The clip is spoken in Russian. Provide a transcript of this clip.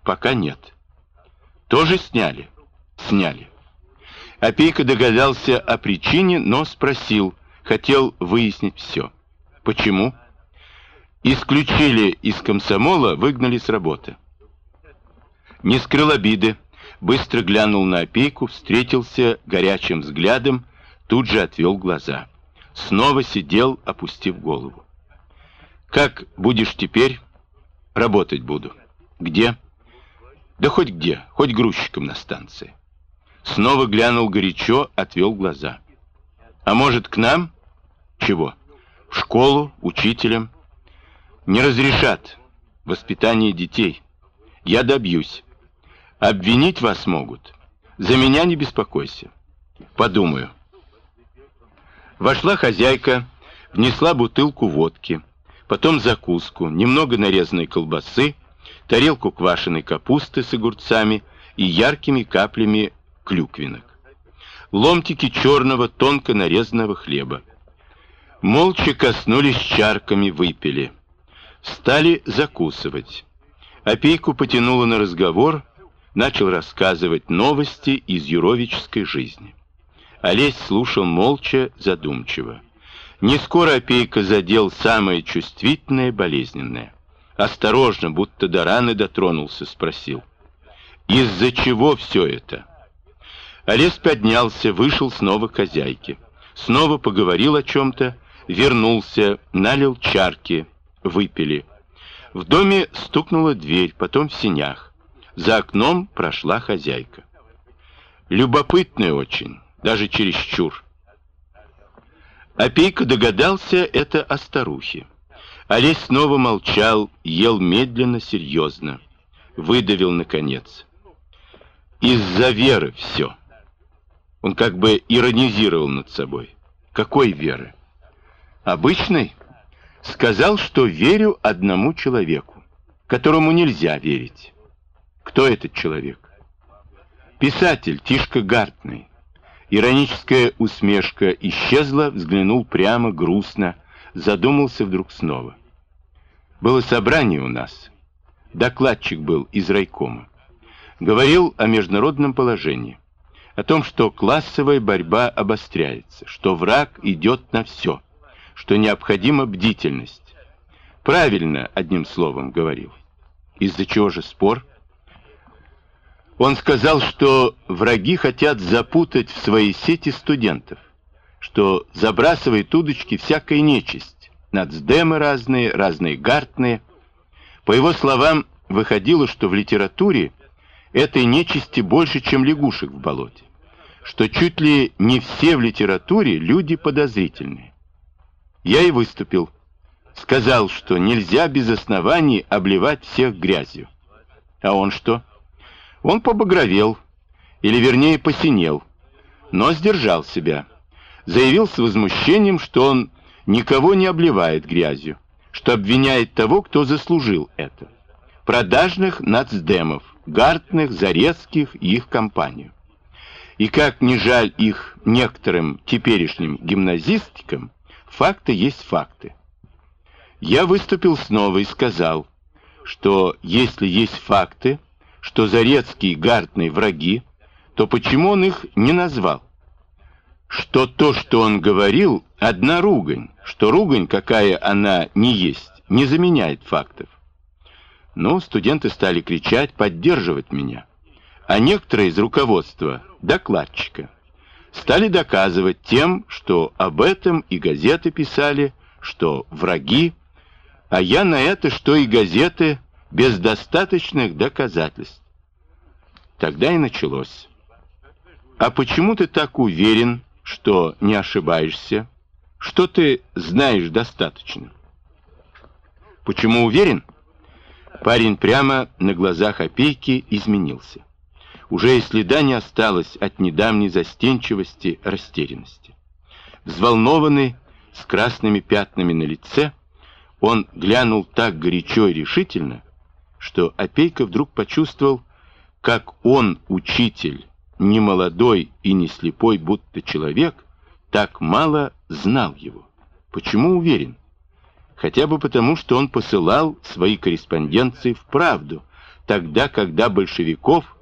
Пока нет. Тоже сняли? Сняли. Опейка догадался о причине, но спросил, хотел выяснить все. Почему? Исключили из комсомола, выгнали с работы. Не скрыл обиды, быстро глянул на Опейку, встретился горячим взглядом, тут же отвел глаза. Снова сидел, опустив голову. Как будешь теперь? Работать буду. Где? Да хоть где, хоть грузчиком на станции. Снова глянул горячо, отвел глаза. А может, к нам? Чего? В школу, учителем? Не разрешат. Воспитание детей. Я добьюсь. Обвинить вас могут. За меня не беспокойся. Подумаю. Вошла хозяйка, внесла бутылку водки, потом закуску, немного нарезанной колбасы, тарелку квашеной капусты с огурцами и яркими каплями клюквинок. Ломтики черного тонко нарезанного хлеба. Молча коснулись чарками, выпили. Стали закусывать. Опейку потянуло на разговор, начал рассказывать новости из юровической жизни. Олесь слушал молча, задумчиво. Не скоро Опейка задел самое чувствительное, болезненное. Осторожно, будто до раны дотронулся, спросил. Из-за чего все это? Олесь поднялся, вышел снова к хозяйке. Снова поговорил о чем-то, вернулся, налил чарки, выпили. В доме стукнула дверь, потом в сенях. За окном прошла хозяйка. Любопытная очень, даже чересчур. Опейка догадался, это о старухе. Олесь снова молчал, ел медленно, серьезно. Выдавил наконец. Из-за веры все. Он как бы иронизировал над собой. Какой веры? Обычной? Сказал, что верю одному человеку, которому нельзя верить. Кто этот человек? Писатель Тишка Гартный. Ироническая усмешка исчезла, взглянул прямо, грустно, задумался вдруг снова. Было собрание у нас. Докладчик был из райкома. Говорил о международном положении, о том, что классовая борьба обостряется, что враг идет на все, что необходима бдительность. Правильно, одним словом, говорил. Из-за чего же спор? Он сказал, что враги хотят запутать в свои сети студентов, что забрасывает удочки всякая нечисть, нацдемы разные, разные гартные. По его словам, выходило, что в литературе этой нечисти больше, чем лягушек в болоте, что чуть ли не все в литературе люди подозрительные. Я и выступил. Сказал, что нельзя без оснований обливать всех грязью. А он что? Он побагровел, или вернее посинел, но сдержал себя. Заявил с возмущением, что он никого не обливает грязью, что обвиняет того, кто заслужил это. Продажных нацдемов, Гартных, Зарецких и их компанию. И как не жаль их некоторым теперешним гимназисткам, факты есть факты. Я выступил снова и сказал, что если есть факты, что Зарецкие и Гартные враги, то почему он их не назвал? Что то, что он говорил, одна ругань, что ругань, какая она ни есть, не заменяет фактов. Но студенты стали кричать, поддерживать меня. А некоторые из руководства, докладчика, стали доказывать тем, что об этом и газеты писали, что враги, а я на это, что и газеты, без достаточных доказательств. Тогда и началось. А почему ты так уверен, что не ошибаешься? Что ты знаешь достаточно? Почему уверен? Парень прямо на глазах Опейки изменился. Уже и следа не осталось от недавней застенчивости, растерянности. Взволнованный, с красными пятнами на лице, он глянул так горячо и решительно, что Опейка вдруг почувствовал, как он, учитель, не молодой и не слепой, будто человек, так мало знал его. Почему уверен? Хотя бы потому, что он посылал свои корреспонденции в «Правду», тогда, когда большевиков